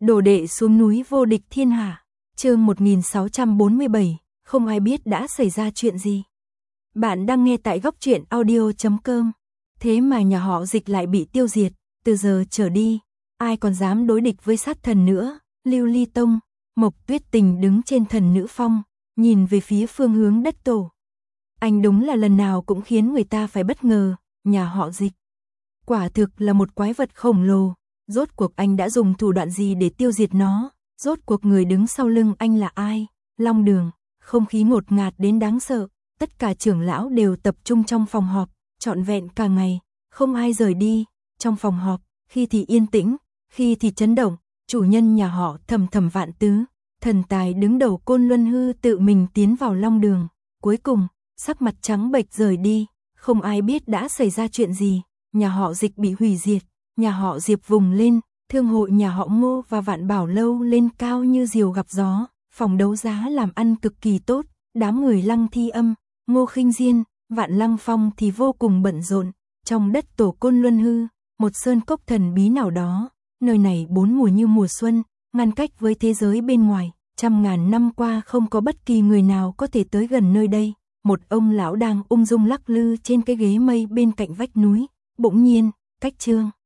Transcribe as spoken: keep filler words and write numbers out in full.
Đồ đệ xuống núi vô địch thiên hạ. Chương một nghìn sáu trăm bốn mươi bảy, không ai biết đã xảy ra chuyện gì. Bạn đang nghe tại góc truyện audio chấm com. Thế mà nhà họ Dịch lại bị tiêu diệt, từ giờ trở đi, ai còn dám đối địch với sát thần nữa. Lưu Ly Tông, Mộc Tuyết Tình đứng trên thần nữ phong, nhìn về phía phương hướng đất tổ. Anh đúng là lần nào cũng khiến người ta phải bất ngờ, nhà họ Dịch quả thực là một quái vật khổng lồ. Rốt cuộc anh đã dùng thủ đoạn gì để tiêu diệt nó? Rốt cuộc người đứng sau lưng anh là ai? Long Đường, không khí ngột ngạt đến đáng sợ. Tất cả trưởng lão đều tập trung trong phòng họp, trọn vẹn cả ngày, không ai rời đi. Trong phòng họp, khi thì yên tĩnh, khi thì chấn động. Chủ nhân nhà họ Thầm Thầm Vạn Tứ, thần tài đứng đầu Côn Luân Hư tự mình tiến vào Long Đường. Cuối cùng, sắc mặt trắng bệch rời đi. Không ai biết đã xảy ra chuyện gì. Nhà họ Dịch bị hủy diệt. Nhà họ Diệp vùng lên, thương hội nhà họ Ngô và Vạn Bảo Lâu lên cao như diều gặp gió, phòng đấu giá làm ăn cực kỳ tốt, đám người Lăng Thi Âm, Ngô Khinh Diên, Vạn Lăng Phong thì vô cùng bận rộn. Trong đất tổ Côn Luân Hư, một sơn cốc thần bí nào đó, nơi này bốn mùa như mùa xuân, ngăn cách với thế giới bên ngoài, trăm ngàn năm qua không có bất kỳ người nào có thể tới gần nơi đây. Một ông lão đang ung dung lắc lư trên cái ghế mây bên cạnh vách núi, bỗng nhiên, cách Trương